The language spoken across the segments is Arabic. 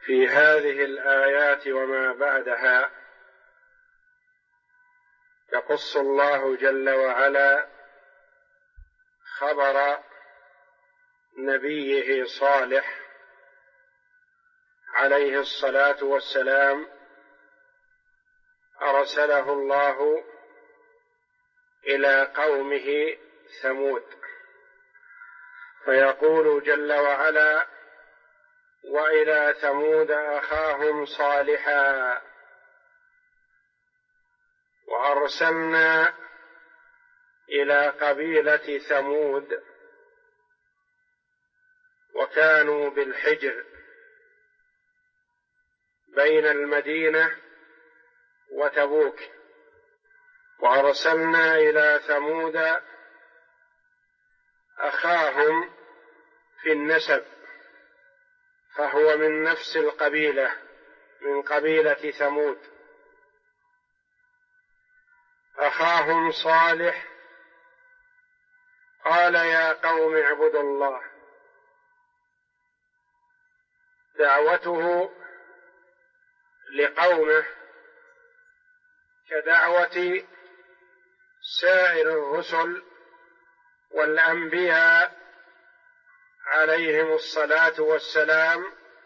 في هذه الآيات وما بعدها يقص الله جل وعلا خبر نبيه صالح عليه الصلاة والسلام، أرسله الله إلى قومه ثمود، فيقول جل وعلا: وإلى ثمود أخاهم صالحا وأرسلنا إلى قبيلة ثمود وكانوا بالحجر بين المدينة وتبوك، وأرسلنا إلى ثمود أخاهم في النسب، فهو من نفس القبيلة، من قبيلة ثمود، أخاهم صالح قال: يا قوم اعبدوا الله. دعوته لقومه كدعوة سائر الرسل والأنبياء عليهم الصلاة والسلام،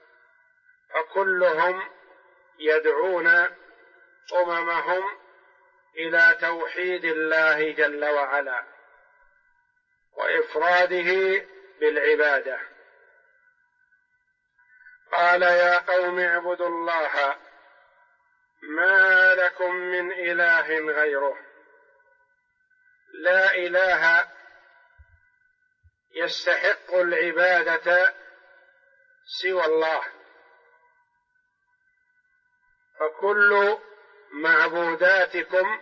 فكلهم يدعون أممهم إلى توحيد الله جل وعلا وإفراده بالعبادة. قال: يا قوم اعبدوا الله ما لكم من إله غيره. لا إله يستحق العبادة سوى الله، فكل معبوداتكم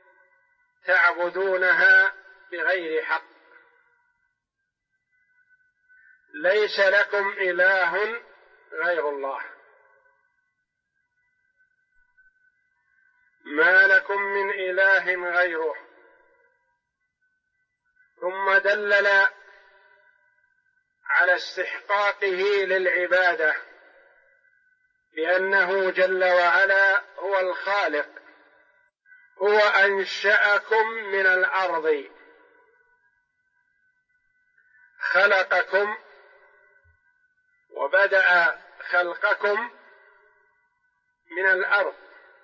تعبدونها بغير حق، ليس لكم إله غير الله. ما لكم من إله غيره. ثم دلل على استحقاقه للعبادة بأنه جل وعلا هو الخالق، هو أنشأكم من الأرض، خلقكم وبدأ خلقكم من الأرض،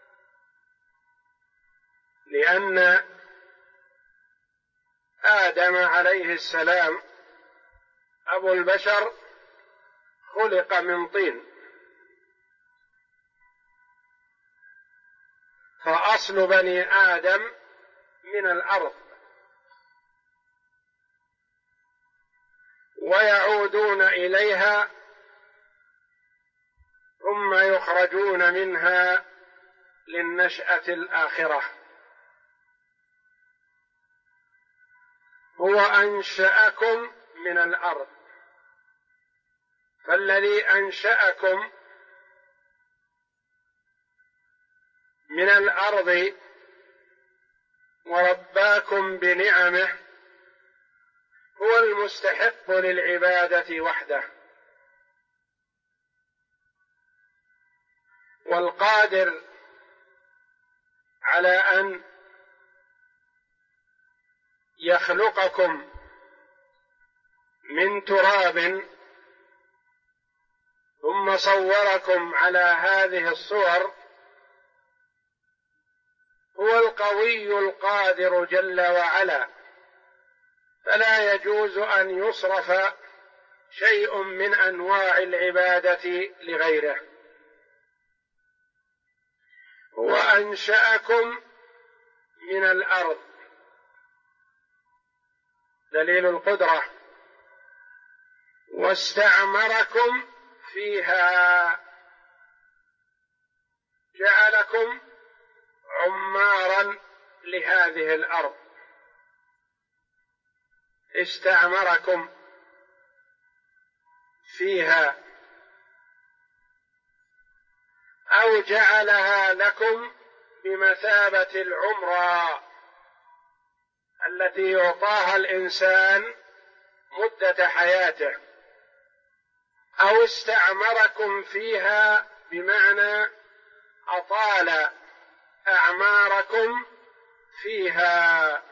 لأن آدم عليه السلام أبو البشر خلق من طين، فأصل بني آدم من الأرض، ويعودون إليها ثم يخرجون منها للنشأة الآخرة. هو أنشأكم من الأرض، فالذي أنشأكم من الأرض ورباكم بنعمه هو المستحق للعبادة وحده، والقادر على أن يخلقكم من تراب ثم صوركم على هذه الصور هو القوي القادر جل وعلا، فلا يجوز أن يصرف شيء من أنواع العبادة لغيره. هو أنشأكم من الأرض، دليل القدرة، واستعمركم فيها، جعلكم عمارا لهذه الأرض، استعمركم فيها أو جعلها لكم بمثابة العمرة التي يعطاها الإنسان مدة حياته، أو استعمركم فيها بمعنى أطال أعماركم فيها،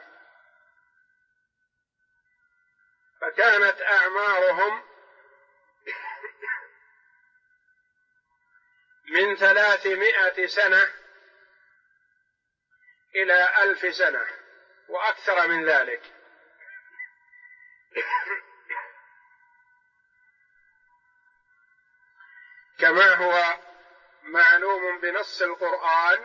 فكانت أعمارهم من 300 سنة إلى 1000 سنة وأكثر من ذلك. كما هو معلوم بنص القرآن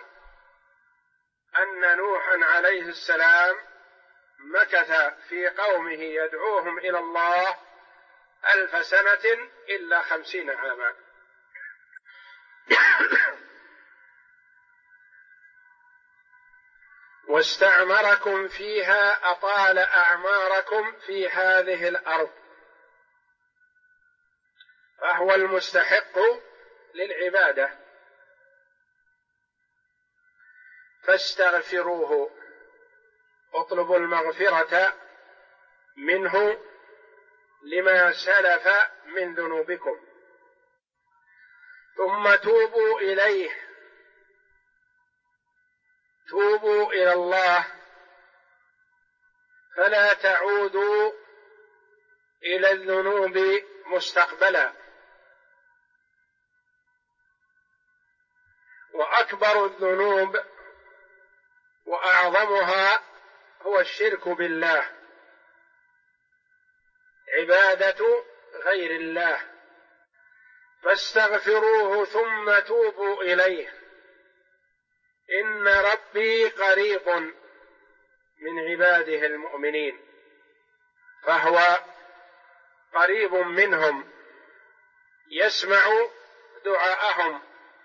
أن نوحا عليه السلام مكث في قومه يدعوهم إلى الله 1000 سنة إلا 50 عاما. واستعمركم فيها أطال أعماركم في هذه الأرض، فهو المستحق للعبادة، فاستغفروه، اطلبوا المغفرة منه لما سلف من ذنوبكم، ثم توبوا إليه، توبوا إلى الله، فلا تعودوا إلى الذنوب مستقبلا. وأكبر الذنوب وأعظمها هو الشرك بالله، عبادة غير الله، فاستغفروه ثم توبوا إليه، إن ربي قريب من عباده المؤمنين، فهو قريب منهم، يسمع دعاءهم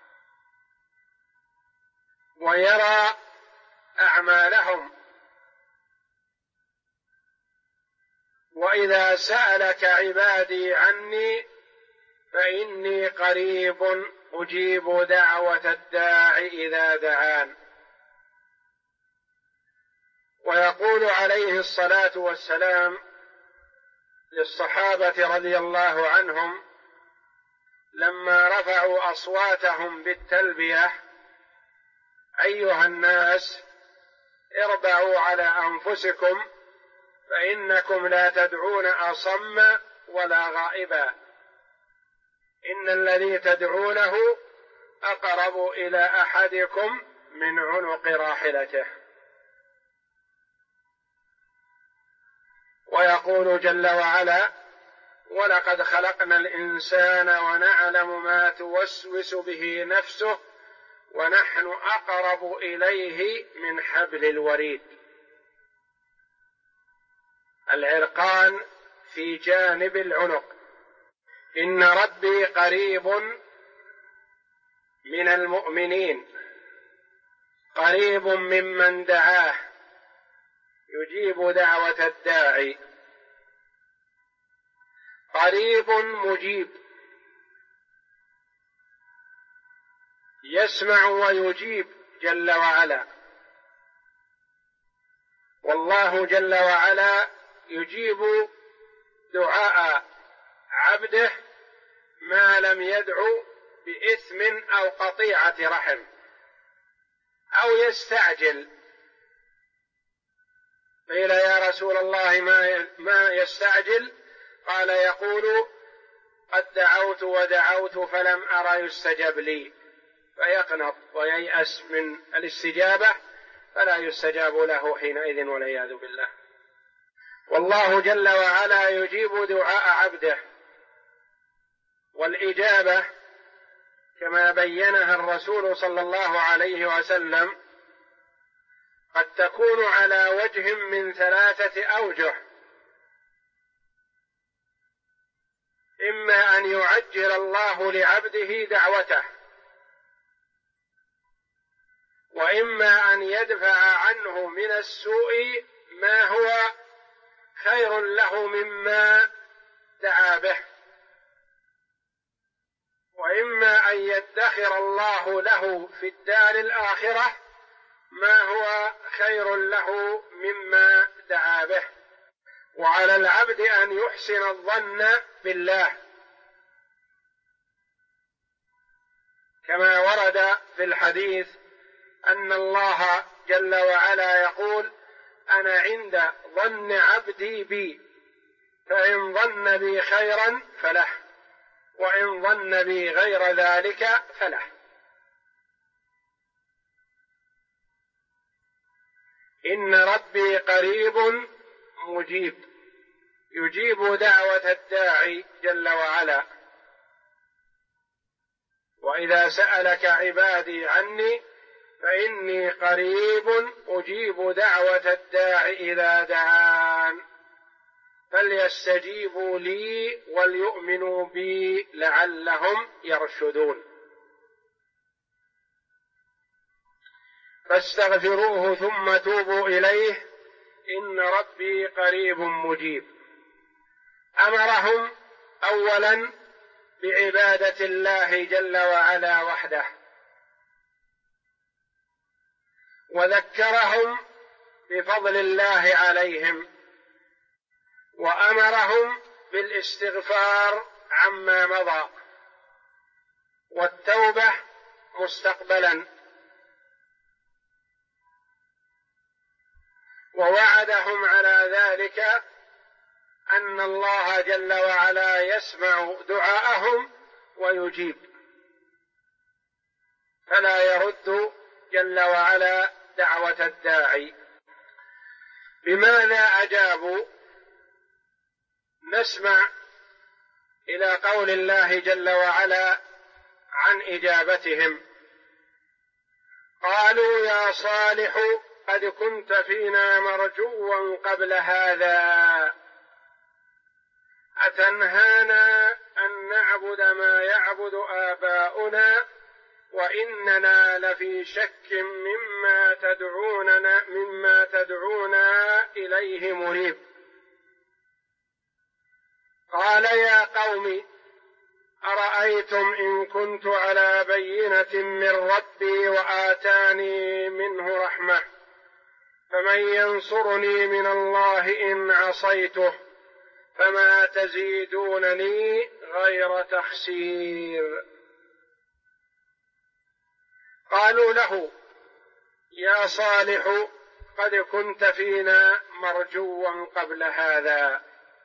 ويرى أعمالهم. وإذا سألك عبادي عني فإني قريب أجيب دعوة الداع إذا دعان. ويقول عليه الصلاة والسلام للصحابة رضي الله عنهم لما رفعوا أصواتهم بالتلبية: أيها الناس اربعوا على أنفسكم فإنكم لا تدعون أصم ولا غائبا، إن الذي تدعونه أقرب إلى أحدكم من عنق راحلته. ويقول جل وعلا: ولقد خلقنا الإنسان ونعلم ما توسوس به نفسه ونحن أقرب إليه من حبل الوريد. العرقان في جانب العنق. إن ربي قريب من المؤمنين، قريب ممن دعاه، يجيب دعوة الداعي، قريب مجيب، يسمع ويجيب جل وعلا. والله جل وعلا يجيب دعاء عبده ما لم يدعو بإثم أو قطيعة رحم أو يستعجل. قيل: يا رسول الله ما يستعجل؟ قال: يقول: قد دعوت ودعوت فلم أرى يستجب لي، فيقنط وييأس من الاستجابة فلا يستجاب له حينئذ والعياذ بالله. والله جل وعلا يجيب دعاء عبده، والإجابة كما بينها الرسول صلى الله عليه وسلم قد تكون على وجه من 3 أوجه: إما أن يعجل الله لعبده دعوته، وإما أن يدفع عنه من السوء ما هو خير له مما دعا به، وإما أن يدخر الله له في الدار الآخرة ما هو خير له مما دعا به. وعلى العبد أن يحسن الظن بالله كما ورد في الحديث أن الله جل وعلا يقول: أنا عند ظن عبدي بي، فإن ظن بي خيرا فله، وإن ظن بي غير ذلك فله. إن ربي قريب مجيب، يجيب دعوة الداعي جل وعلا. وإذا سألك عبادي عني فإني قريب أجيب دعوة الداعي إذا دعان، فليستجيبوا لي وليؤمنوا بي لعلهم يرشدون. فاستغفروه ثم توبوا إليه إن ربي قريب مجيب. أمرهم أولا بعبادة الله جل وعلا وحده، وذكرهم بفضل الله عليهم، وأمرهم بالاستغفار عما مضى والتوبة مستقبلا، ووعدهم على ذلك أن الله جل وعلا يسمع دعاءهم ويجيب، فلا يرد جل وعلا دعوة الداعي. بماذا أجابوا؟ نسمع إلى قول الله جل وعلا عن إجابتهم: قالوا يا صالح قد كنت فينا مرجوا قبل هذا، أتنهانا أن نعبد ما يعبد آباؤنا وإننا لفي شك مما تدعونا إليه مريب. قال يا قوم أرأيتم إن كنت على بينة من ربي وآتاني منه رحمة فمن ينصرني من الله إن عصيته فما تزيدونني غير تخسير. قالوا له يا صالح قد كنت فينا مرجوا قبل هذا.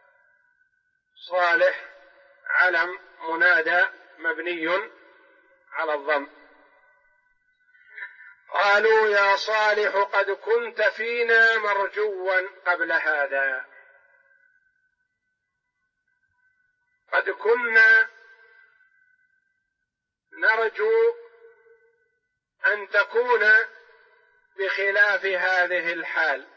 صالح علم منادى مبني على الضم. قالوا يا صالح قد كنت فينا مرجوا قبل هذا، قد كنا نرجو أن تكون بخلاف هذه الحال.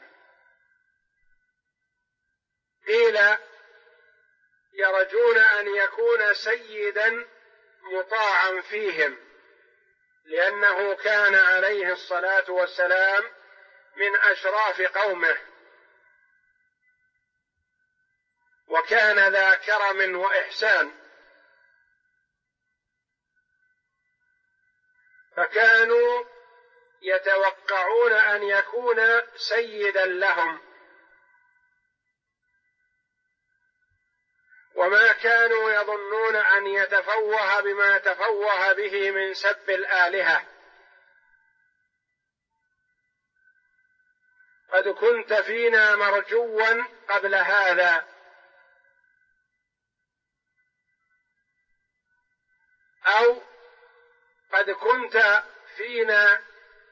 قيل يرجون أن يكون سيدا مطاعا فيهم، لأنه كان عليه الصلاة والسلام من أشراف قومه، وكان ذا كرم وإحسان، فكانوا يتوقعون أن يكون سيدا لهم، وما كانوا يظنون أن يتفوه بما تفوه به من سب الآلهة. قد كنت فينا مرجوا قبل هذا، أو قد كنت فينا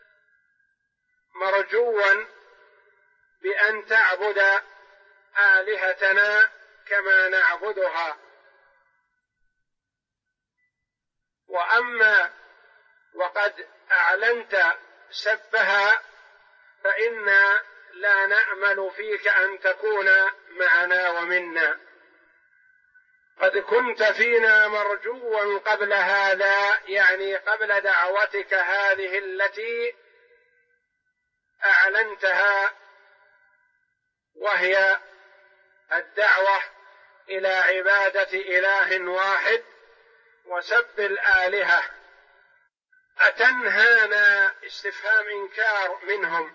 مرجوا بأن تعبد آلهتنا كما نعبدها، وأما وقد أعلنت سبها فإنا لا نأمل فيك أن تكون معنا ومنا. قد كنت فينا مرجوا قبل هذا، يعني قبل دعوتك هذه التي أعلنتها، وهي الدعوة إلى عبادة إله واحد وسب الآلهة. أتنهانا، استفهام إنكار منهم،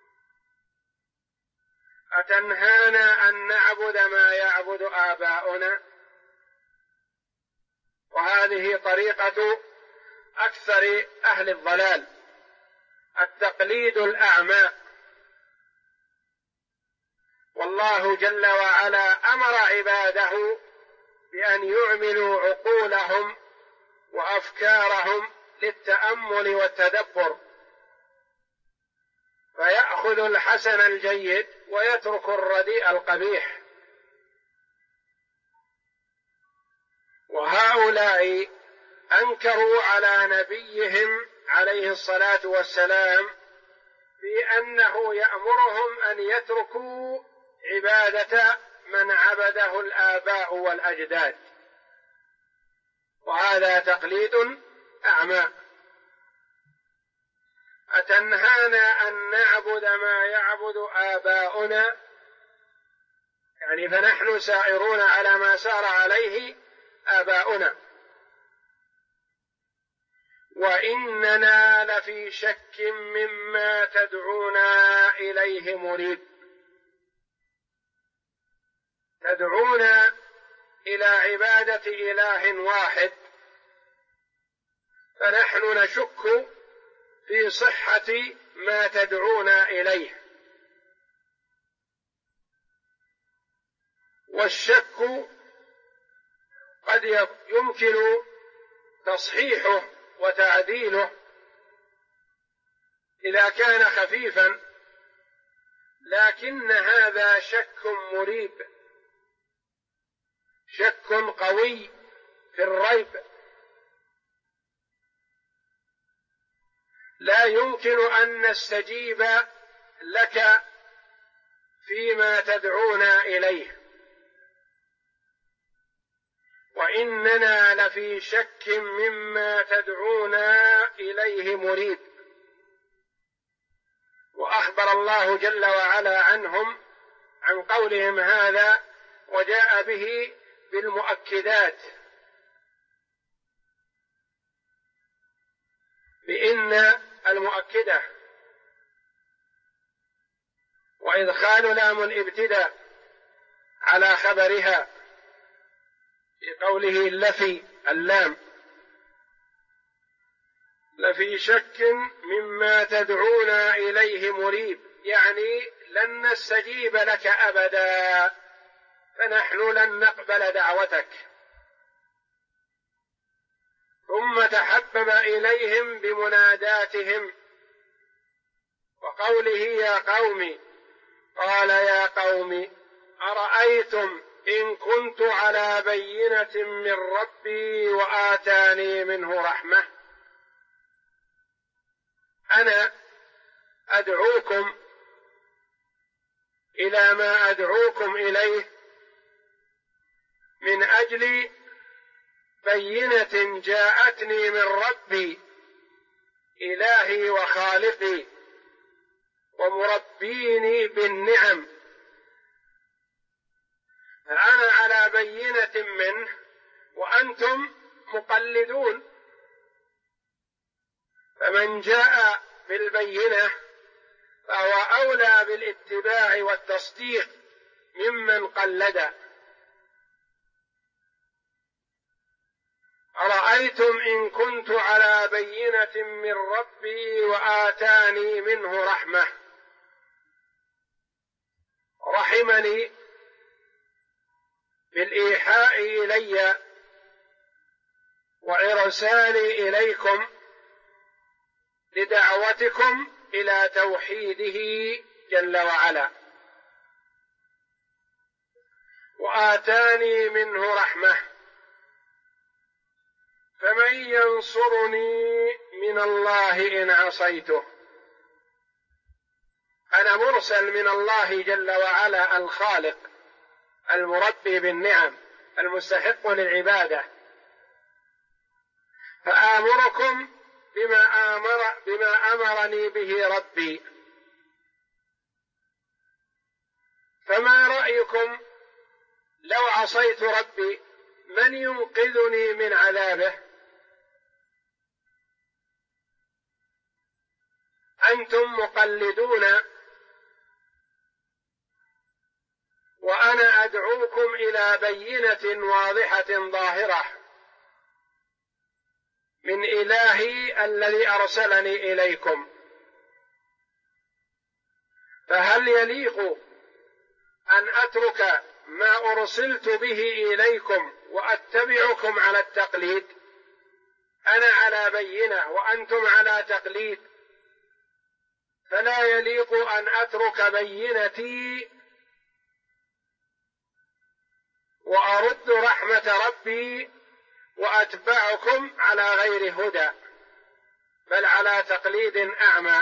أتنهانا أن نعبد ما يعبد آباؤنا؟ وهذه طريقة أكثر أهل الضلال، التقليد الأعمى. والله جل وعلا أمر عباده بأن يعملوا عقولهم وأفكارهم للتأمل والتدبر، فيأخذ الحسن الجيد ويترك الرديء القبيح. وهؤلاء أنكروا على نبيهم عليه الصلاة والسلام في أنه يأمرهم أن يتركوا عبادة من عبده الآباء والأجداد، وهذا تقليد أعمى. أتنهانا أن نعبد ما يعبد آباؤنا، يعني فنحن سائرون على ما سار عليه آباؤنا، وإننا لفي شك مما تدعونا إليه مريب. تدعونا إلى عبادة إله واحد، فنحن نشك في صحة ما تدعونا إليه. والشك قد يمكن تصحيحه وتعديله إذا كان خفيفا، لكن هذا شك مريب، شك قوي في الريب، لا يمكن أن نستجيب لك فيما تدعونا إليه، وإننا لفي شك مما تدعونا إليه مريب. وأخبر الله جل وعلا عنهم عن قولهم هذا، وجاء به بالمؤكدات، بإن المؤكدة وإدخال لام الابتداء على خبرها في قوله لفي اللام، لفي شك مما تدعونا إليه مريب، يعني لن نستجيب لك أبدا، فنحن لن نقبل دعوتك. ثم تحبب إليهم بمناداتهم وقوله يا قوم، قال يا قوم أرأيتم إن كنت على بينة من ربي وآتاني منه رحمة. أنا أدعوكم إلى ما أدعوكم إليه من أجل بينة جاءتني من ربي إلهي وخالقي ومربيني بالنعم، فأنا على بينة منه وأنتم مقلدون، فمن جاء بالبينة فهو أولى بالاتباع والتصديق ممن قلد. أرأيتم إن كنت على بينة من ربي وآتاني منه رحمة، رحمني بالإيحاء إلي وإرسالي إليكم لدعوتكم إلى توحيده جل وعلا، وآتاني منه رحمة، فمن ينصرني من الله إن عصيته. أنا مرسل من الله جل وعلا الخالق المربي بالنعم المستحق للعبادة، فآمركم بما أمرني به ربي، فما رأيكم لو عصيت ربي من ينقذني من عذابه؟ أنتم مقلدون وأنا أدعوكم إلى بينة واضحة ظاهرة من إلهي الذي أرسلني إليكم، فهل يليق أن أترك ما أرسلت به إليكم وأتبعكم على التقليد؟ أنا على بينة وأنتم على تقليد، فلا يليق أن أترك بينتي وأرد رحمة ربي وأتبعكم على غير هدى، بل على تقليد أعمى.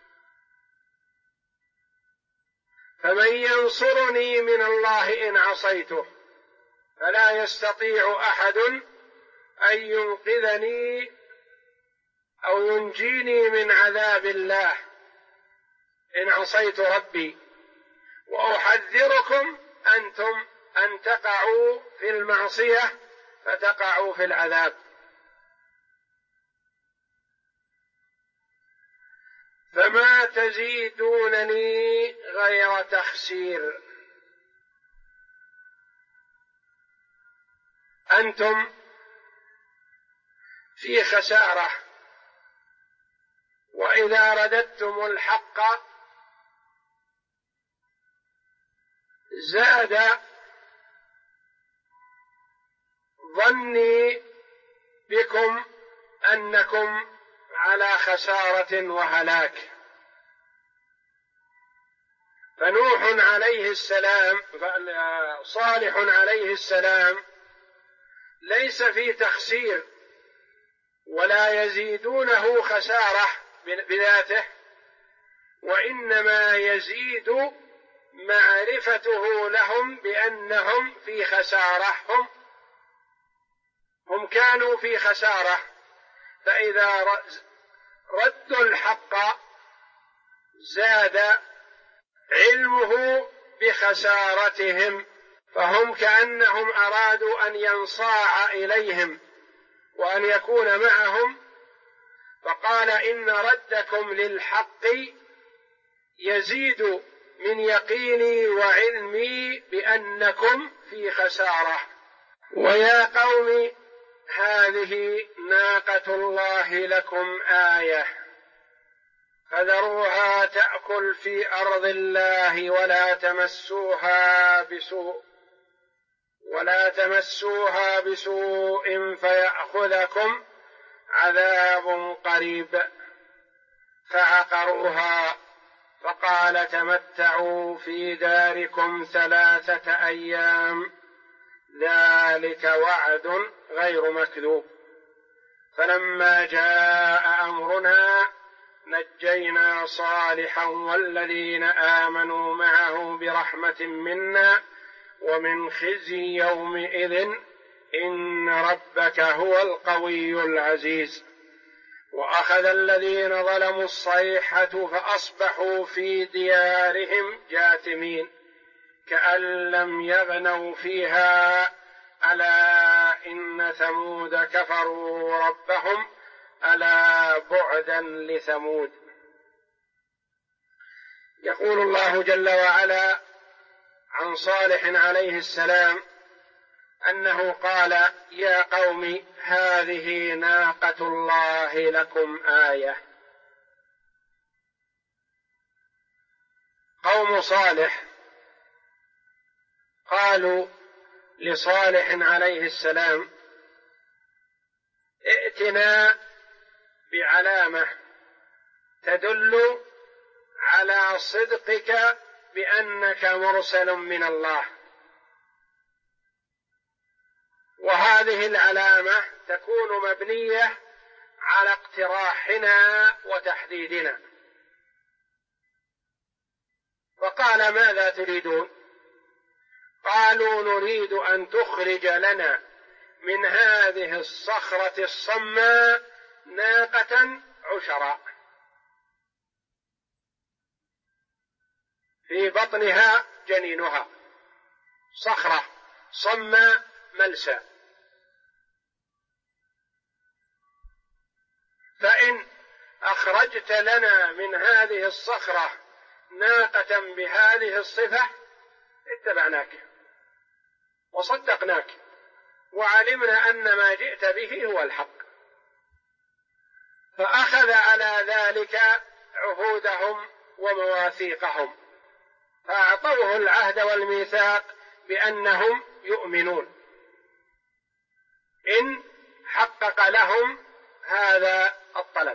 فمن ينصرني من الله إن عصيته؟ فلا يستطيع أحد أن ينقذني أو ينجيني من عذاب الله إن عصيت ربي. وأحذركم أنتم أن تقعوا في المعصية فتقعوا في العذاب. فما تزيدونني غير تخسير. أنتم في خسارة، وإذا رددتم الحق زاد ظني بكم أنكم على خسارة وهلاك. فنوح عليه السلام صالح عليه السلام ليس في تخسير، ولا يزيدونه خسارة بذاته، وإنما يزيد معرفته لهم بأنهم في خسارة. هم كانوا في خسارة، فإذا ردوا الحق زاد علمه بخسارتهم، فهم كأنهم أرادوا أن ينصاع إليهم وأن يكون معهم، فقال إن ردكم للحق يزيد من يقيني وعلمي بأنكم في خسارة. ويا قوم هذه ناقة الله لكم آية فذروها تأكل في أرض الله ولا تمسوها بسوء فيأخذكم عذاب قريب. فعقروها فقال تمتعوا في داركم 3 أيام ذلك وعد غير مكذوب. فلما جاء أمرنا نجينا صالحا والذين آمنوا معه برحمة منا ومن خزي يومئذ إن ربك هو القوي العزيز. وأخذ الذين ظلموا الصيحة فأصبحوا في ديارهم جاثمين كأن لم يغنوا فيها ألا إن ثمود كفروا ربهم ألا بعدا لثمود. يقول الله جل وعلا عن صالح عليه السلام أنه قال يا قوم هذه ناقة الله لكم آية. قوم صالح قالوا لصالح عليه السلام ائتنا بعلامة تدل على صدقك بأنك مرسل من الله، وهذه العلامة تكون مبنية على اقتراحنا وتحديدنا. فقال ماذا تريدون؟ قالوا نريد أن تخرج لنا من هذه الصخرة الصماء ناقة عشراء في بطنها جنينها، صخرة صماء ملسى، فإن أخرجت لنا من هذه الصخرة ناقة بهذه الصفة اتبعناك وصدقناك وعلمنا أن ما جئت به هو الحق. فأخذ على ذلك عهودهم ومواثيقهم، فأعطوه العهد والميثاق بأنهم يؤمنون إن حقق لهم هذا الطلب.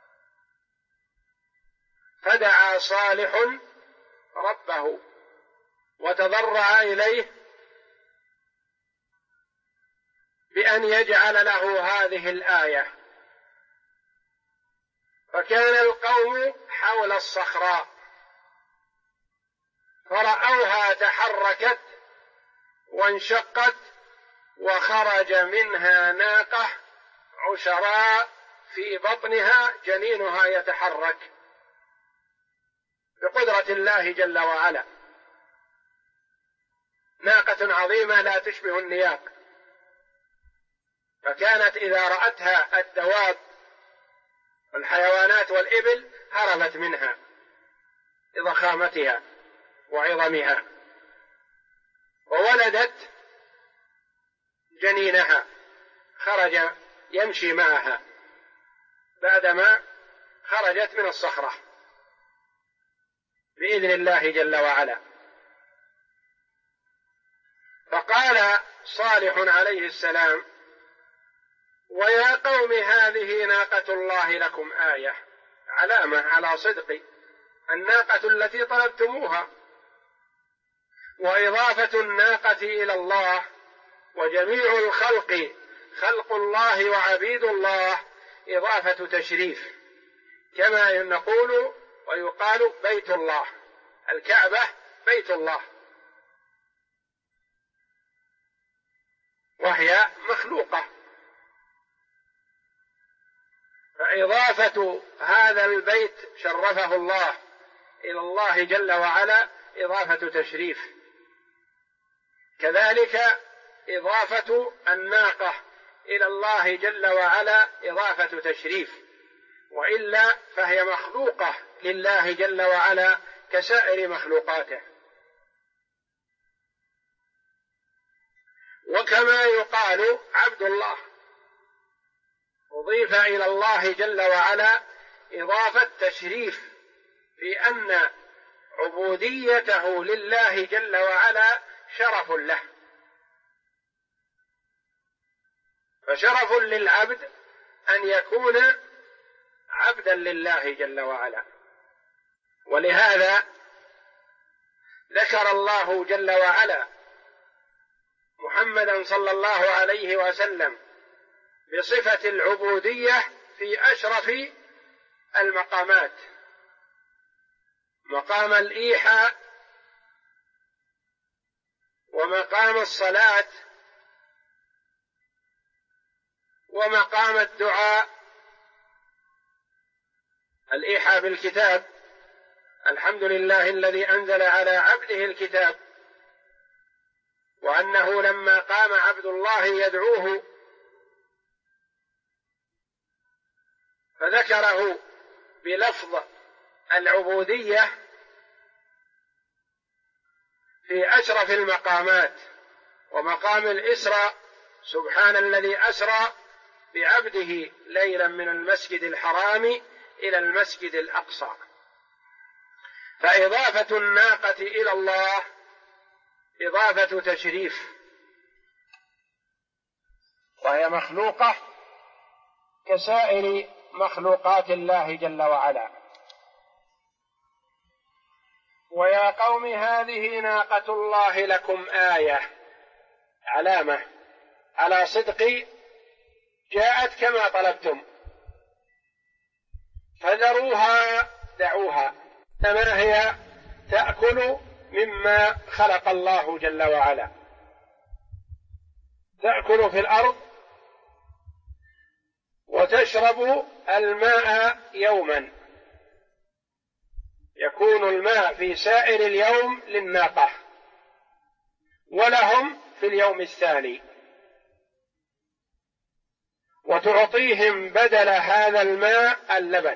فدعا صالح ربه وتضرع إليه بأن يجعل له هذه الآية. فكان القوم حول الصخراء فرأوها تحركت وانشقت وخرج منها ناقة عشراء في بطنها جنينها يتحرك بقدرة الله جل وعلا، ناقة عظيمة لا تشبه النياق، فكانت إذا رأتها الدواب الحيوانات والإبل هربت منها لضخامتها وعظمها، وولدت جنينها خرج يمشي معها بعدما خرجت من الصخرة بإذن الله جل وعلا. فقال صالح عليه السلام: ويا قوم هذه ناقة الله لكم آية، علامة على صدق الناقة التي طلبتموها. وإضافة الناقة إلى الله وجميع الخلق خلق الله وعبيد الله إضافة تشريف، كما نقول ويقال بيت الله، الكعبة بيت الله، وهي مخلوقة، فإضافة هذا البيت شرفه الله إلى الله جل وعلا إضافة تشريف. كذلك إضافة الناقة إلى الله جل وعلا إضافة تشريف، وإلا فهي مخلوقة لله جل وعلا كسائر مخلوقاته. وكما يقال عبد الله أضيف إلى الله جل وعلا إضافة تشريف، في أن عبوديته لله جل وعلا شرف له، فشرف للعبد أن يكون عبدا لله جل وعلا. ولهذا ذكر الله جل وعلا محمدا صلى الله عليه وسلم بصفة العبودية في أشرف المقامات، مقام الإيحاء ومقام الصلاة ومقام الدعاء. الإيحاء بالكتاب، الحمد لله الذي أنزل على عبده الكتاب، وأنه لما قام عبد الله يدعوه فذكره بلفظ العبودية في أشرف المقامات. ومقام الإسراء: سبحان الذي أسرى بعبده ليلا من المسجد الحرام إلى المسجد الأقصى. فإضافة الناقة إلى الله إضافة تشريف، وهي مخلوقة كسائر مخلوقات الله جل وعلا. ويا قوم هذه ناقة الله لكم آية، علامة على صدق جاءت كما طلبتم، فذروها دعوها، إنما هي تأكل مما خلق الله جل وعلا، تأكل في الأرض وتشرب الماء يوما، يكون الماء في سائر اليوم للناقة ولهم في اليوم الثاني، وتعطيهم بدل هذا الماء اللبن.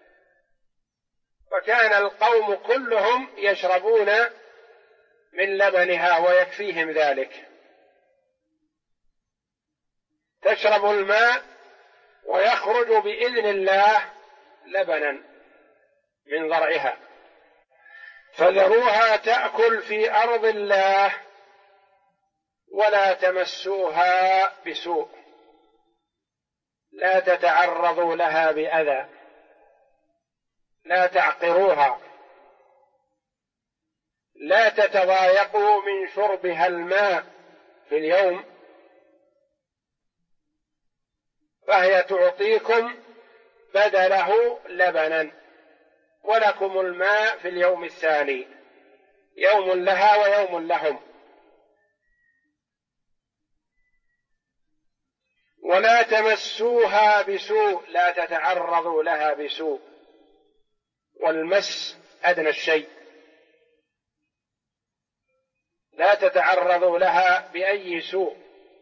فكان القوم كلهم يشربون من لبنها ويكفيهم ذلك، تشرب الماء ويخرج بإذن الله لبنا من ضرعها، فذروها تأكل في أرض الله ولا تمسوها بسوء، لا تتعرضوا لها بأذى، لا تعقروها، لا تتضايقوا من شربها الماء في اليوم، فهي تعطيكم بدله لبنا، ولكم الماء في اليوم الثاني، يوم لها ويوم لهم. ولا تمسوها بسوء، لا تتعرضوا لها بسوء، والمس أدنى الشيء، لا تتعرضوا لها بأي سوء،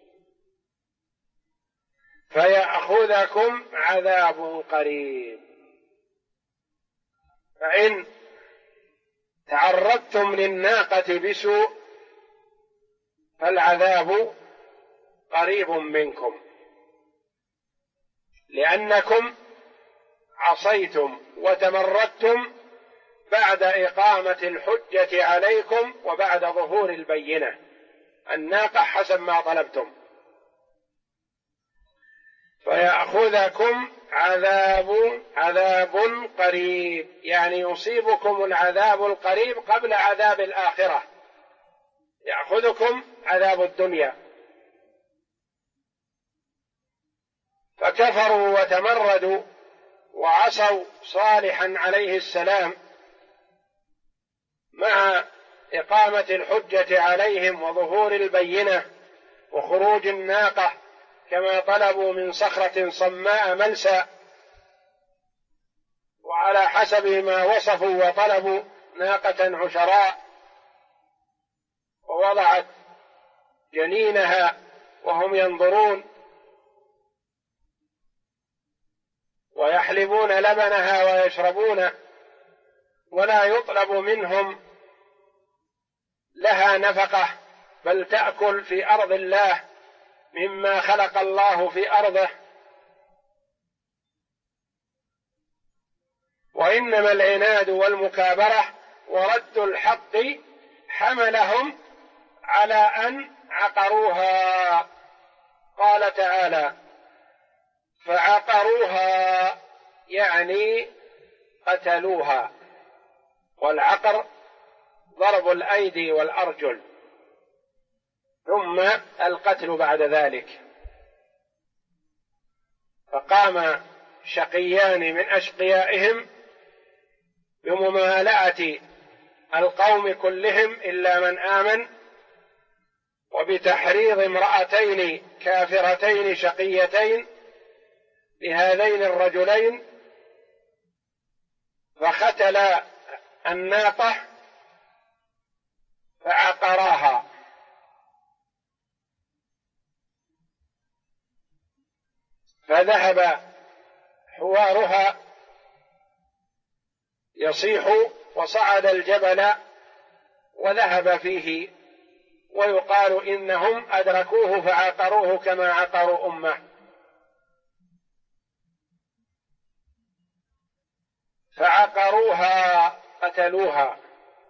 فيأخذكم عذاب قريب. فإن تعرضتم للناقة بسوء فالعذاب قريب منكم، لأنكم عصيتم وتمردتم بعد إقامة الحجة عليكم وبعد ظهور البينة، الناقة حسب ما طلبتم، فيأخذكم عذاب قريب، يعني يصيبكم العذاب القريب قبل عذاب الآخرة، يأخذكم عذاب الدنيا. فكفروا وتمردوا وعصوا صالحا عليه السلام مع إقامة الحجة عليهم وظهور البينة وخروج الناقة كما طلبوا من صخرة صماء ملسى، وعلى حسب ما وصفوا وطلبوا ناقة عشراء ووضعت جنينها وهم ينظرون ويحلبون لبنها ويشربونه، ولا يطلب منهم لها نفقة، بل تأكل في أرض الله مما خلق الله في أرضه. وإنما العناد والمكابرة ورد الحق حملهم على أن عقروها. قال تعالى: فعقروها، يعني قتلوها، والعقر ضرب الأيدي والأرجل ثم القتل بعد ذلك. فقام شقيان من أشقيائهم بممالأة القوم كلهم إلا من آمن، وبتحريض امرأتين كافرتين شقيتين لهذين الرجلين، فختلا الناقة فعقراها، فذهب حوارها يصيح وصعد الجبل وذهب فيه، ويقال إنهم أدركوه فعقروه كما عقروا أمه. فعقروها قتلوها.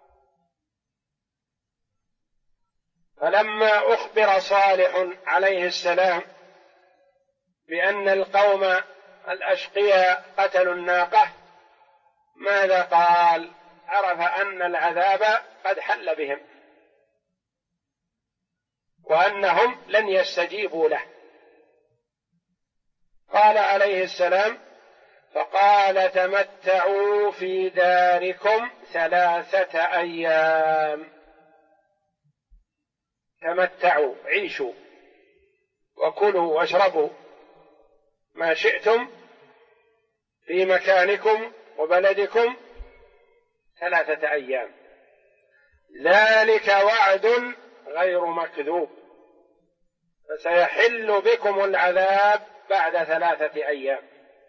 فلما أخبر صالح عليه السلام بأن القوم الأشقياء قتلوا الناقة ماذا قال؟ عرف أن العذاب قد حل بهم وأنهم لن يستجيبوا له. قال عليه السلام: فقال تمتعوا في داركم 3 أيام. تمتعوا، عيشوا وكلوا واشربوا ما شئتم في مكانكم وبلدكم 3 أيام، ذلك وعد غير مكذوب، فسيحل بكم العذاب بعد 3 أيام.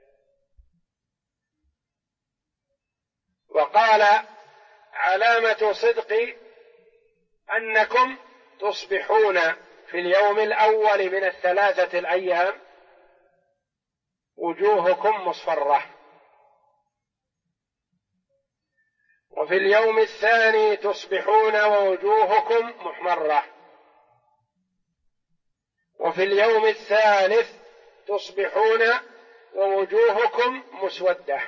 وقال: علامة صدق أنكم تصبحون في اليوم الأول من 3 الأيام وجوهكم مصفرة. وفي اليوم الثاني تصبحون ووجوهكم محمرة. وفي اليوم الثالث تصبحون ووجوهكم مسودة.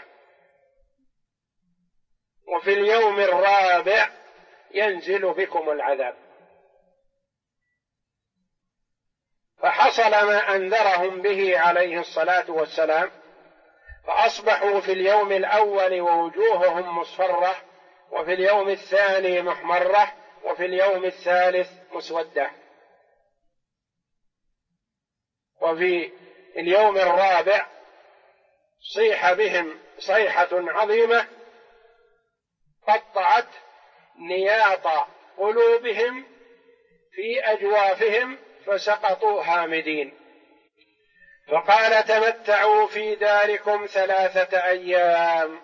وفي اليوم الرابع ينزل بكم العذاب. فحصل ما أنذرهم به عليه الصلاة والسلام، فأصبحوا في اليوم الأول ووجوههم مصفرة، وفي اليوم الثاني محمرة، وفي اليوم الثالث مسودة. وفي اليوم الرابع صيح بهم صيحة عظيمة قطعت نياط قلوبهم في أجوافهم فسقطوا هامدين. فقال: تمتعوا في داركم 3 أيام.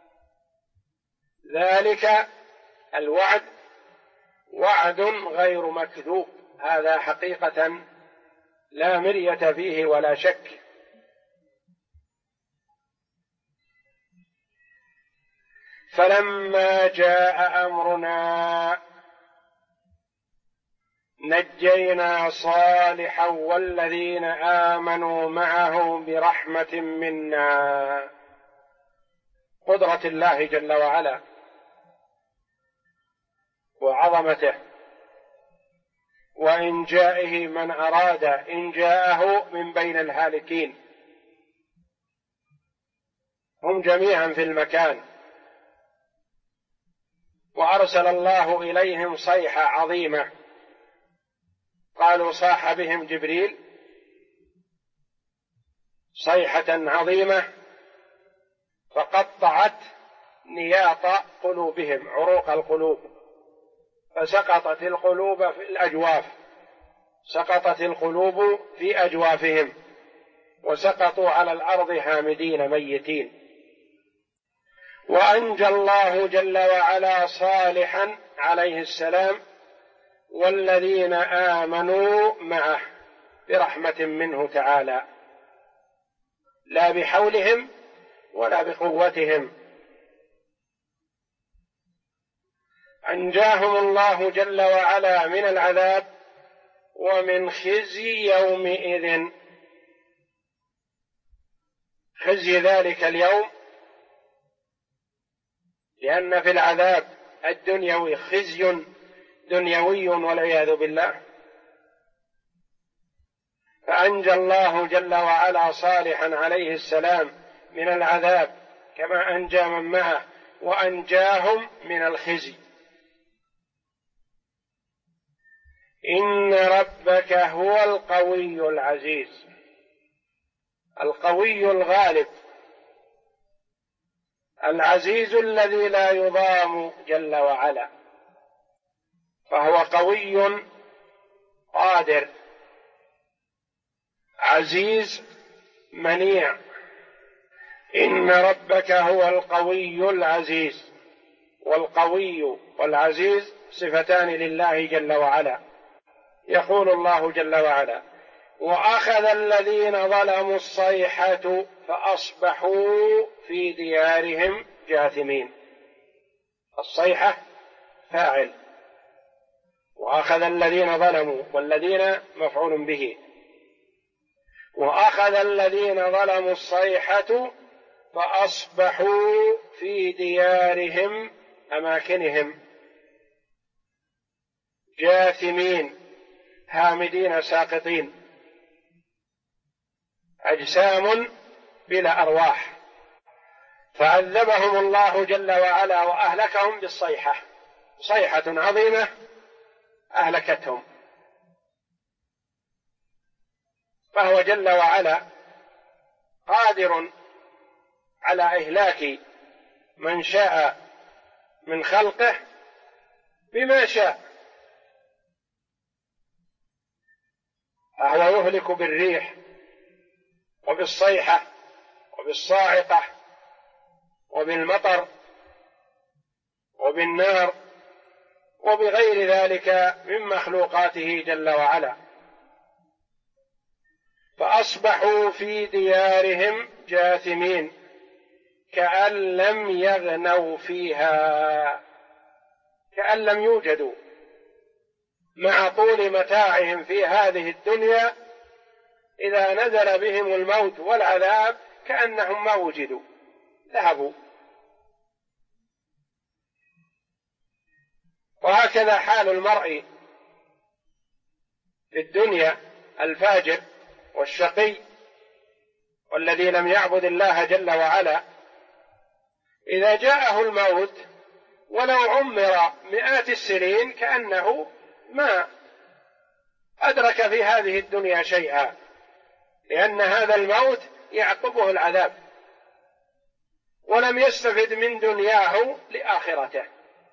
ذلك الوعد وعد غير مكذوب، هذا حقيقة لا مرية فيه ولا شك. فلما جاء أمرنا نجينا صالحا والذين آمنوا معه برحمة منا. قدرة الله جل وعلا وعظمته وإنجائه من أراد إنجاءه من بين الهالكين، هم جميعا في المكان، وأرسل الله إليهم صيحة عظيمة. قالوا صاح بهم جبريل صيحة عظيمة فقطعت نياط قلوبهم، عروق القلوب، فسقطت القلوب في الأجواف، سقطت القلوب في أجوافهم وسقطوا على الأرض هامدين ميتين. وأنجى الله جل وعلا صالحا عليه السلام والذين آمنوا معه برحمة منه تعالى، لا بحولهم ولا بقوتهم. أنجاهم الله جل وعلا من العذاب ومن خزي يومئذ، خزي ذلك اليوم، لأن في العذاب الدنيوي خزي دنيوي والعياذ بالله. فأنجى الله جل وعلا صالحا عليه السلام من العذاب كما أنجى من معه، وأنجاهم من الخزي. إن ربك هو القوي العزيز، القوي الغالب، العزيز الذي لا يضام جل وعلا، فهو قوي قادر عزيز منيع. إن ربك هو القوي العزيز، والقوي والعزيز صفتان لله جل وعلا. يقول الله جل وعلا: وأخذ الذين ظلموا الصيحة فأصبحوا في ديارهم جاثمين. الصيحة فاعل، وأخذ الذين ظلموا، والذين مفعول به. وأخذ الذين ظلموا الصيحة فأصبحوا في ديارهم أماكنهم جاثمين، هامدين ساقطين، أجسام بلا أرواح. فعذبهم الله جل وعلا وأهلكهم بالصيحة، صيحة عظيمة أهلكتهم. فهو جل وعلا قادر على إهلاك من شاء من خلقه بما شاء، فهو يهلك بالريح وبالصيحة وبالصاعقة وبالمطر وبالنار وبغير ذلك من مخلوقاته جل وعلا. فأصبحوا في ديارهم جاثمين كأن لم يغنوا فيها، كأن لم يوجدوا، مع طول متاعهم في هذه الدنيا إذا نزل بهم الموت والعذاب كأنهم ما وجدوا، ذهبوا. وهكذا حال المرء في الدنيا، الفاجر والشقي والذي لم يعبد الله جل وعلا، إذا جاءه الموت ولو عمر مئات السنين كأنه ما أدرك في هذه الدنيا شيئا، لأن هذا الموت يعقبه العذاب، ولم يستفد من دنياه لآخرته.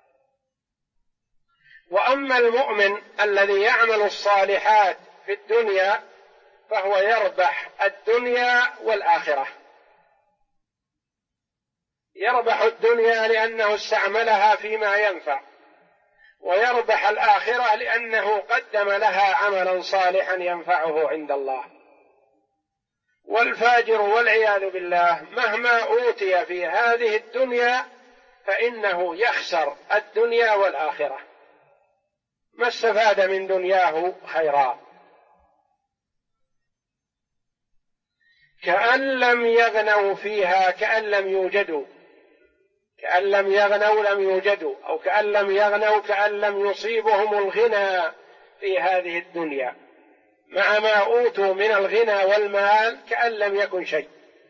وأما المؤمن الذي يعمل الصالحات في الدنيا فهو يربح الدنيا والآخرة. يربح الدنيا لأنه استعملها فيما ينفع، ويربح الآخرة لأنه قدم لها عملا صالحا ينفعه عند الله. والفاجر والعياذ بالله مهما أوتي في هذه الدنيا فإنه يخسر الدنيا والآخرة، ما استفاد من دنياه خيرا. كأن لم يغنوا فيها، كأن لم يوجدوا، كأن لم يغنوا لم يوجدوا، أو كأن لم يغنوا كأن لم يصيبهم الغنى في هذه الدنيا، مع ما أوتوا من الغنى والمال كأن لم يكن شيء.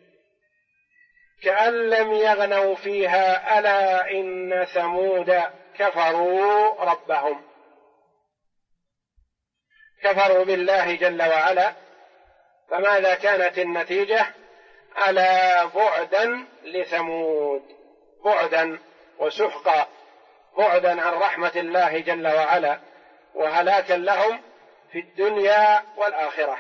كأن لم يغنوا فيها ألا إن ثمود كفروا ربهم، كفروا بالله جل وعلا. فماذا كانت النتيجة؟ ألا بعدا لثمود، بعدا وسحقا، بعدا عن رحمة الله جل وعلا، وهلاكا لهم في الدنيا والآخرة.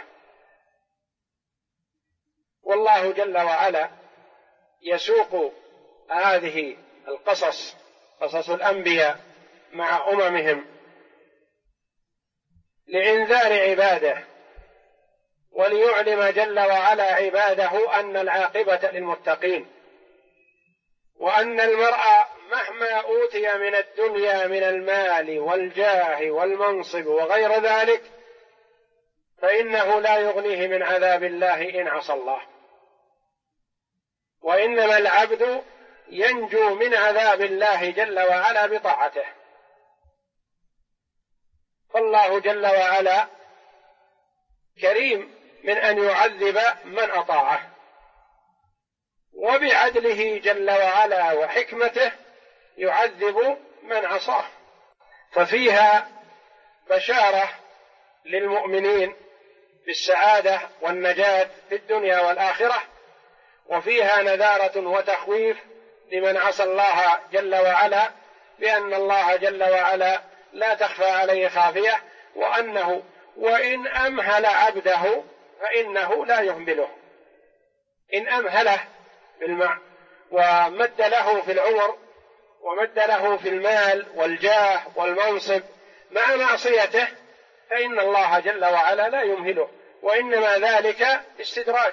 والله جل وعلا يسوق هذه القصص، قصص الأنبياء مع أممهم، لإنذار عباده، وليعلم جل وعلا عباده أن العاقبة للمتقين، وأن المرء مهما أوتي من الدنيا من المال والجاه والمنصب وغير ذلك فإنه لا يغنيه من عذاب الله إن عصى الله، وإنما العبد ينجو من عذاب الله جل وعلا بطاعته. فالله جل وعلا كريم من أن يعذب من أطاعه، وبعدله جل وعلا وحكمته يعذب من عصاه. ففيها بشارة للمؤمنين بالسعادة والنجاة في الدنيا والآخرة، وفيها نذارة وتخويف لمن عصى الله جل وعلا، بأن الله جل وعلا لا تخفى عليه خافية، وأنه وإن أمهل عبده فإنه لا يهمله. إن أمهله ومد له في العمر ومد له في المال والجاه والمنصب مع معصيته فإن الله جل وعلا لا يمهله، وإنما ذلك استدراج،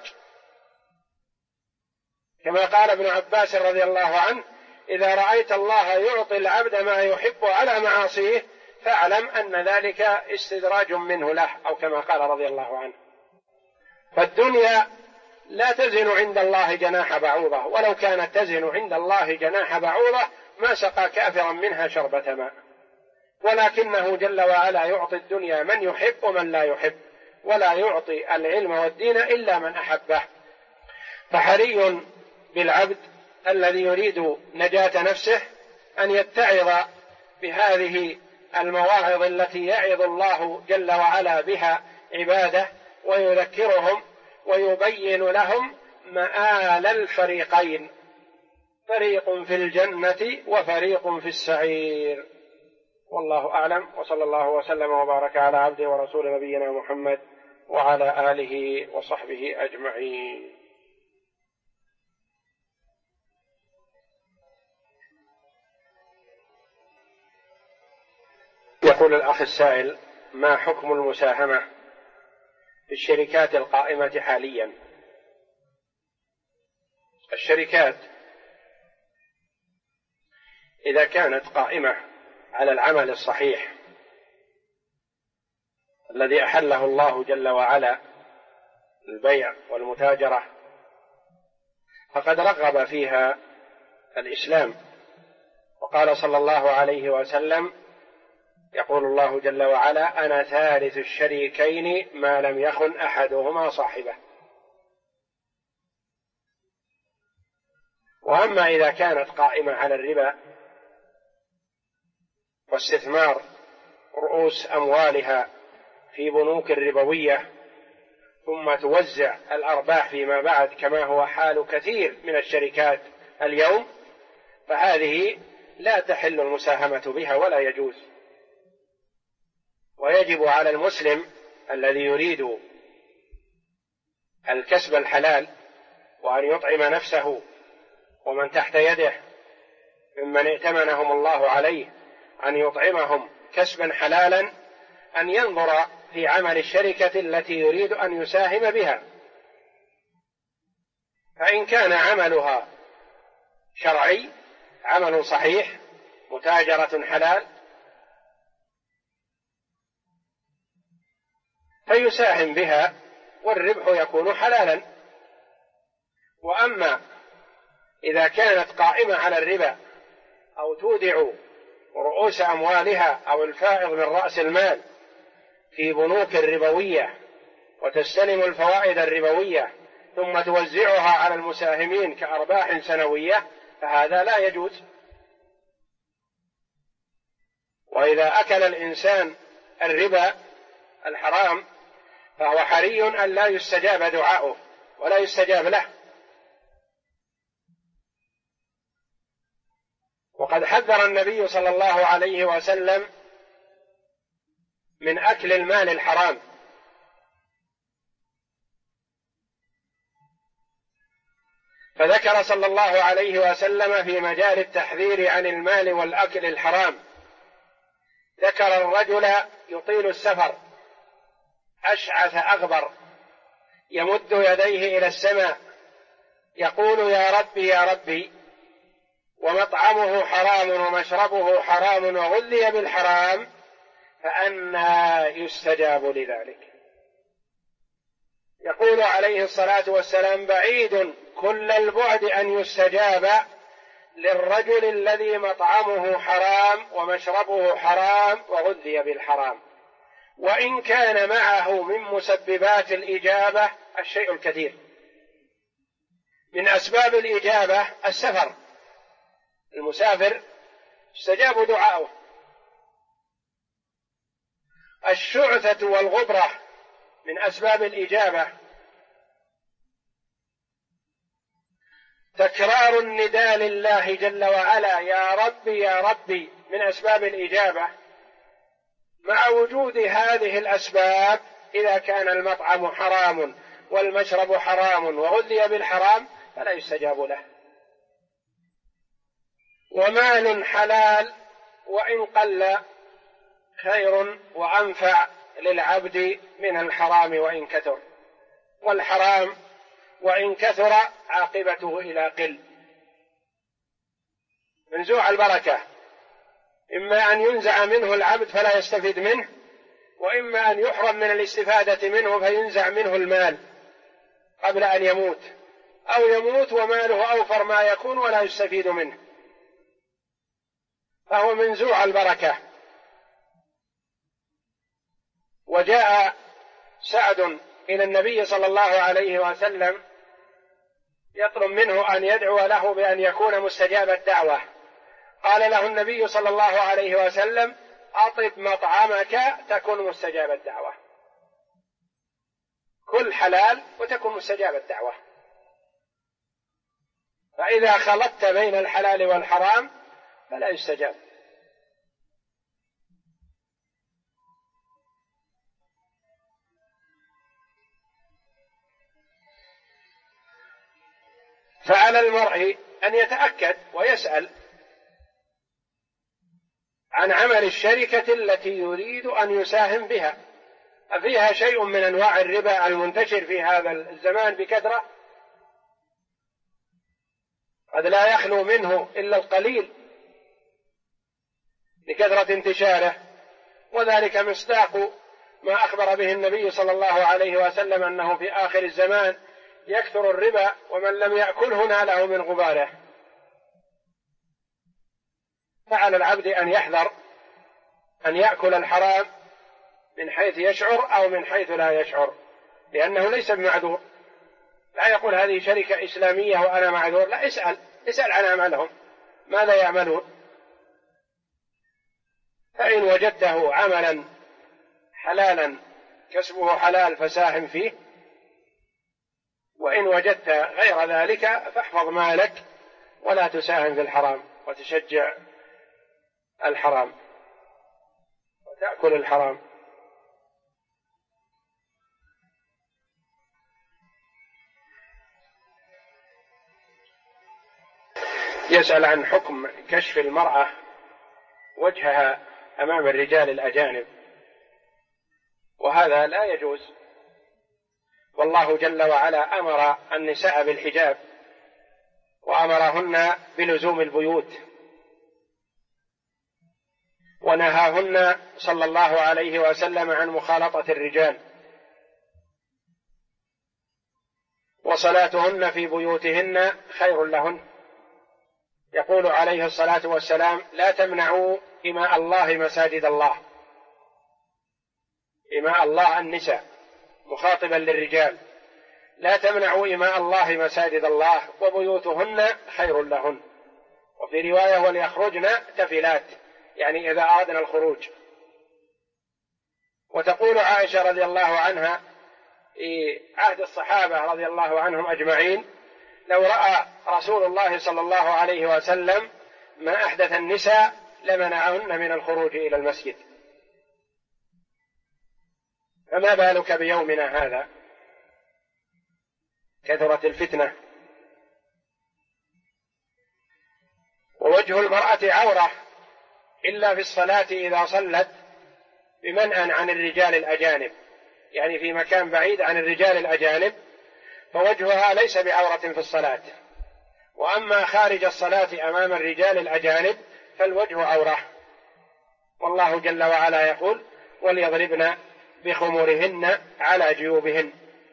كما قال ابن عباس رضي الله عنه: إذا رأيت الله يعطي العبد ما يحب على معاصيه فاعلم أن ذلك استدراج منه له، أو كما قال رضي الله عنه. فالدنيا لا تزن عند الله جناح بعوضة، ولو كانت تزن عند الله جناح بعوضة ما سقى كافرا منها شربة ماء، ولكنه جل وعلا يعطي الدنيا من يحب ومن لا يحب، ولا يعطي العلم والدين إلا من أحبه. فحري بالعبد الذي يريد نجاة نفسه أن يتعظ بهذه المواعظ التي يعظ الله جل وعلا بها عباده، ويذكرهم ويبين لهم مآل الفريقين، فريق في الجنة وفريق في السعير. والله أعلم، وصلى الله وسلم وبارك على عبده ورسول نبينا محمد وعلى آله وصحبه أجمعين. يقول الأخ السائل: ما حكم المساهمة في الشركات القائمة حاليا. الشركات إذا كانت قائمة على العمل الصحيح الذي أحله الله جل وعلا، البيع والمتاجرة، فقد رغب فيها الإسلام، وقال صلى الله عليه وسلم: يقول الله جل وعلا: أنا ثالث الشريكين ما لم يخن أحدهما صاحبه. وأما إذا كانت قائمة على الربا واستثمار رؤوس أموالها في بنوك ربوية ثم توزع الأرباح فيما بعد كما هو حال كثير من الشركات اليوم، فهذه لا تحل المساهمة بها ولا يجوز. ويجب على المسلم الذي يريد الكسب الحلال وأن يطعم نفسه ومن تحت يده ممن ائتمنهم الله عليه أن يطعمهم كسبا حلالا أن ينظر في عمل الشركة التي يريد أن يساهم بها، فإن كان عملها شرعي، عمل صحيح، متاجرة حلال، فيساهم بها والربح يكون حلالا. وأما إذا كانت قائمة على الربا أو تودع رؤوس أموالها أو الفائض من رأس المال في بنوك ربوية وتستلم الفوائد الربوية ثم توزعها على المساهمين كأرباح سنوية، فهذا لا يجوز. وإذا أكل الإنسان الربا الحرام فهو حري أن لا يستجاب دعاؤه ولا يستجاب له. وقد حذر النبي صلى الله عليه وسلم من أكل المال الحرام، فذكر صلى الله عليه وسلم في مجال التحذير عن المال والأكل الحرام، ذكر الرجل يطيل السفر أشعث أغبر يمد يديه إلى السماء يقول: يا ربي يا ربي، ومطعمه حرام ومشربه حرام وغذي بالحرام، فأنى يستجاب لذلك؟ يقول عليه الصلاة والسلام: بعيد كل البعد أن يستجاب للرجل الذي مطعمه حرام ومشربه حرام وغذي بالحرام، وإن كان معه من مسببات الإجابة الشيء الكثير. من أسباب الإجابة السفر، المسافر استجاب دعاؤه. الشعثة والغبرة من أسباب الإجابة. تكرار النداء لله جل وعلا: يا ربي يا ربي، من أسباب الإجابة. مع وجود هذه الأسباب إذا كان المطعم حرام والمشرب حرام وغذي بالحرام فلا يستجاب له. ومال حلال وإن قل خير وأنفع للعبد من الحرام وإن كثر، والحرام وإن كثر عاقبته إلى قل، منزوع البركة، إما أن ينزع منه العبد فلا يستفيد منه، وإما أن يحرم من الاستفادة منه فينزع منه المال قبل أن يموت، أو يموت وماله أوفر ما يكون ولا يستفيد منه، فهو منزوع البركة. وجاء سعد إلى النبي صلى الله عليه وسلم يطلب منه أن يدعو له بأن يكون مستجاب الدعوة، قال له النبي صلى الله عليه وسلم: أطب مطعمك تكن مستجاب الدعوة، كل حلال وتكن مستجاب الدعوة. فإذا خلطت بين الحلال والحرام فلا يستجاب. فعلى المرء أن يتأكد ويسأل عن عمل الشركة التي يريد أن يساهم بها، أفيها شيء من أنواع الربا المنتشر في هذا الزمان بكثرة؟ قد لا يخلو منه إلا القليل لكثرة انتشاره، وذلك مصداق ما أخبر به النبي صلى الله عليه وسلم أنه في آخر الزمان يكثر الربا ومن لم يأكله ناله من غباره. فعلى العبد أن يحذر أن يأكل الحرام من حيث يشعر أو من حيث لا يشعر، لأنه ليس بمعذور. لا يقول هذه شركة إسلامية وأنا معذور، لا، اسأل عن عملهم ماذا يعملون. فإن وجدته عملا حلالا كسبه حلال فساهم فيه، وإن وجدت غير ذلك فاحفظ مالك ولا تساهم في الحرام وتشجع الحرام وتأكل الحرام. يسأل عن حكم كشف المرأة وجهها أمام الرجال الأجانب، وهذا لا يجوز، والله جل وعلا أمر النساء بالحجاب وأمرهن بلزوم البيوت، ونهاهن صلى الله عليه وسلم عن مخالطة الرجال، وصلاتهن في بيوتهن خير لهن. يقول عليه الصلاة والسلام: لا تمنعوا إماء الله مساجد الله. إماء الله النساء، مخاطبا للرجال: لا تمنعوا إماء الله مساجد الله وبيوتهن خير لهن. وفي رواية: وليخرجن تفلات، يعني إذا أردنا الخروج. وتقول عائشة رضي الله عنها في عهد الصحابة رضي الله عنهم أجمعين: لو رأى رسول الله صلى الله عليه وسلم ما أحدث النساء لمنعهن من الخروج إلى المسجد. فما بالك بيومنا هذا؟ كثرت الفتنة. ووجه المرأة عورة إلا في الصلاة إذا صلت بمنأى عن الرجال الأجانب، يعني في مكان بعيد عن الرجال الأجانب، فوجهها ليس بعورة في الصلاة. وأما خارج الصلاة أمام الرجال الأجانب فالوجه عورة. والله جل وعلا يقول: وليضربن بخمورهن على جيوبهن.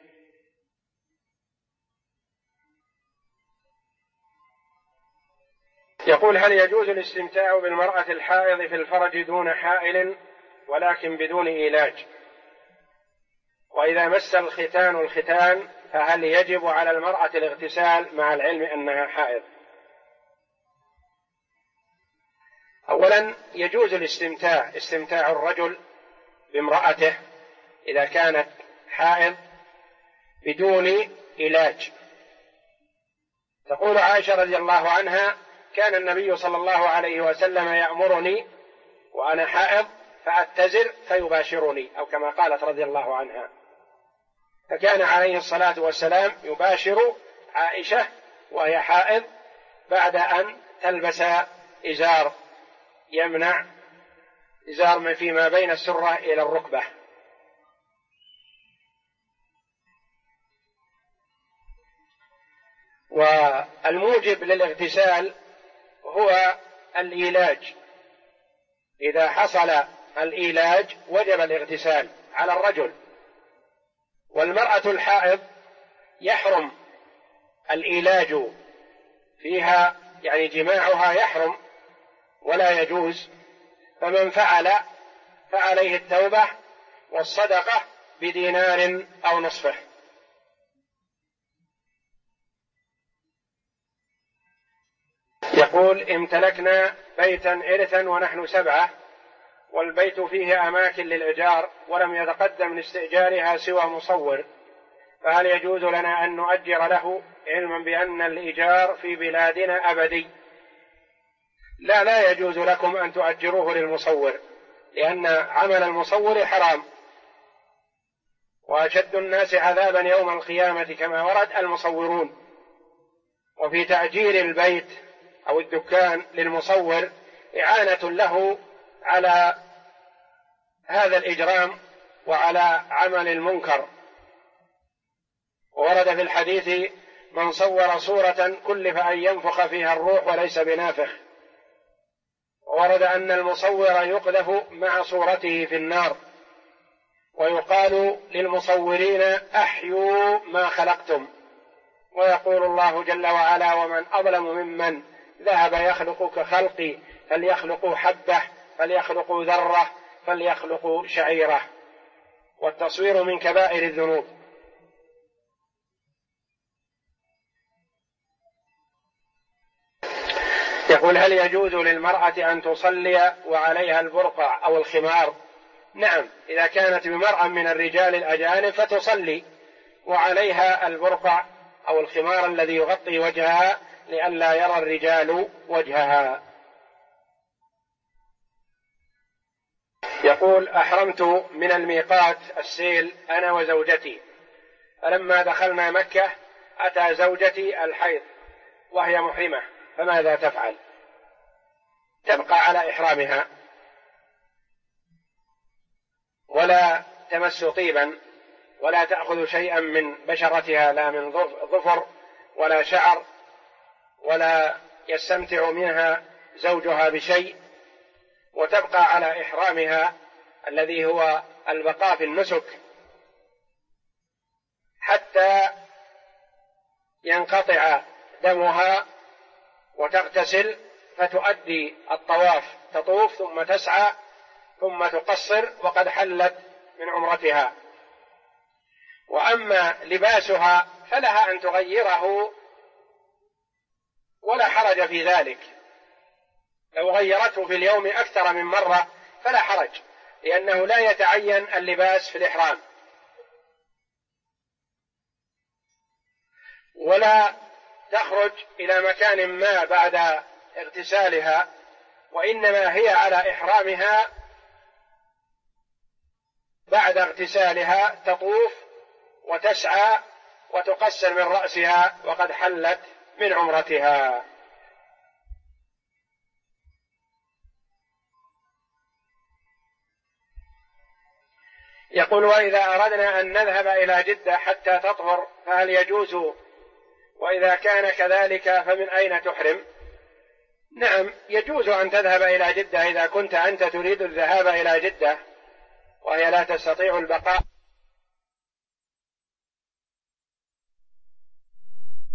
يقول: هل يجوز الاستمتاع بالمرأة الحائض في الفرج دون حائل ولكن بدون علاج؟ وإذا مس الختان فهل يجب على المرأة الاغتسال مع العلم أنها حائض؟ أولا، يجوز استمتاع الرجل بامرأته إذا كانت حائض بدون علاج. تقول عائشة رضي الله عنها: كان النبي صلى الله عليه وسلم يأمرني وأنا حائض فأتزر فيباشرني، أو كما قالت رضي الله عنها. فكان عليه الصلاة والسلام يباشر عائشة وهي حائض بعد أن تلبس إزار يمنع، إزار فيما بين السرة إلى الركبة. والموجب للاغتسال هو العلاج. إذا حصل العلاج وجب الاغتسال على الرجل. والمرأة الحائض يحرم العلاج فيها، يعني جماعها يحرم ولا يجوز، فمن فعل فعليه التوبة والصدقة بدينار أو نصفه. يقول: امتلكنا بيتا إرثا ونحن 7، والبيت فيه أماكن للإيجار ولم يتقدم لاستئجارها سوى مصور، فهل يجوز لنا أن نؤجر له علما بأن الإيجار في بلادنا أبدي؟ لا يجوز لكم أن تؤجروه للمصور، لأن عمل المصور حرام، وأشد الناس عذابا يوم القيامة كما ورد المصورون. وفي تأجير البيت أو الدكان للمصور إعانة له على هذا الإجرام وعلى عمل المنكر. ورد في الحديث: من صور صورة كلف أن ينفخ فيها الروح وليس بنافخ. ورد أن المصور يقذف مع صورته في النار، ويقال للمصورين: أحيوا ما خلقتم. ويقول الله جل وعلا: ومن أظلم ممن ذهب يخلق كخلقي، فليخلقوا حبة، فليخلقوا ذرة، فليخلقوا شعيرة. والتصوير من كبائر الذنوب. يقول: هل يجوز للمرأة أن تصلي وعليها البرقع أو الخمار؟ نعم، إذا كانت بمرأة من الرجال الأجانب فتصلي وعليها البرقع أو الخمار الذي يغطي وجهها لئلا يرى الرجال وجهها. يقول: أحرمت من الميقات السيل أنا وزوجتي، فلما دخلنا مكة أتى زوجتي الحيض وهي محرمة، فماذا تفعل؟ تبقى على إحرامها ولا تمس طيبا ولا تأخذ شيئا من بشرتها، لا من ظفر ولا شعر، ولا يستمتع منها زوجها بشيء، وتبقى على إحرامها الذي هو البقاء في النسك حتى ينقطع دمها وتغتسل فتؤدي الطواف، تطوف ثم تسعى ثم تقصر وقد حلت من عمرتها. وأما لباسها فلها أن تغيره ولا حرج في ذلك، لو غيرته في اليوم أكثر من مرة فلا حرج، لأنه لا يتعين اللباس في الإحرام. ولا تخرج إلى مكان ما بعد اغتسالها، وإنما هي على إحرامها بعد اغتسالها تطوف وتسعى وتقصر من رأسها وقد حلت من عمرتها. يقول: وإذا أردنا أن نذهب إلى جدة حتى تطهر فهل يجوز؟ وإذا كان كذلك فمن أين تحرم؟ نعم، يجوز أن تذهب إلى جدة إذا كنت أنت تريد الذهاب إلى جدة وهي لا تستطيع البقاء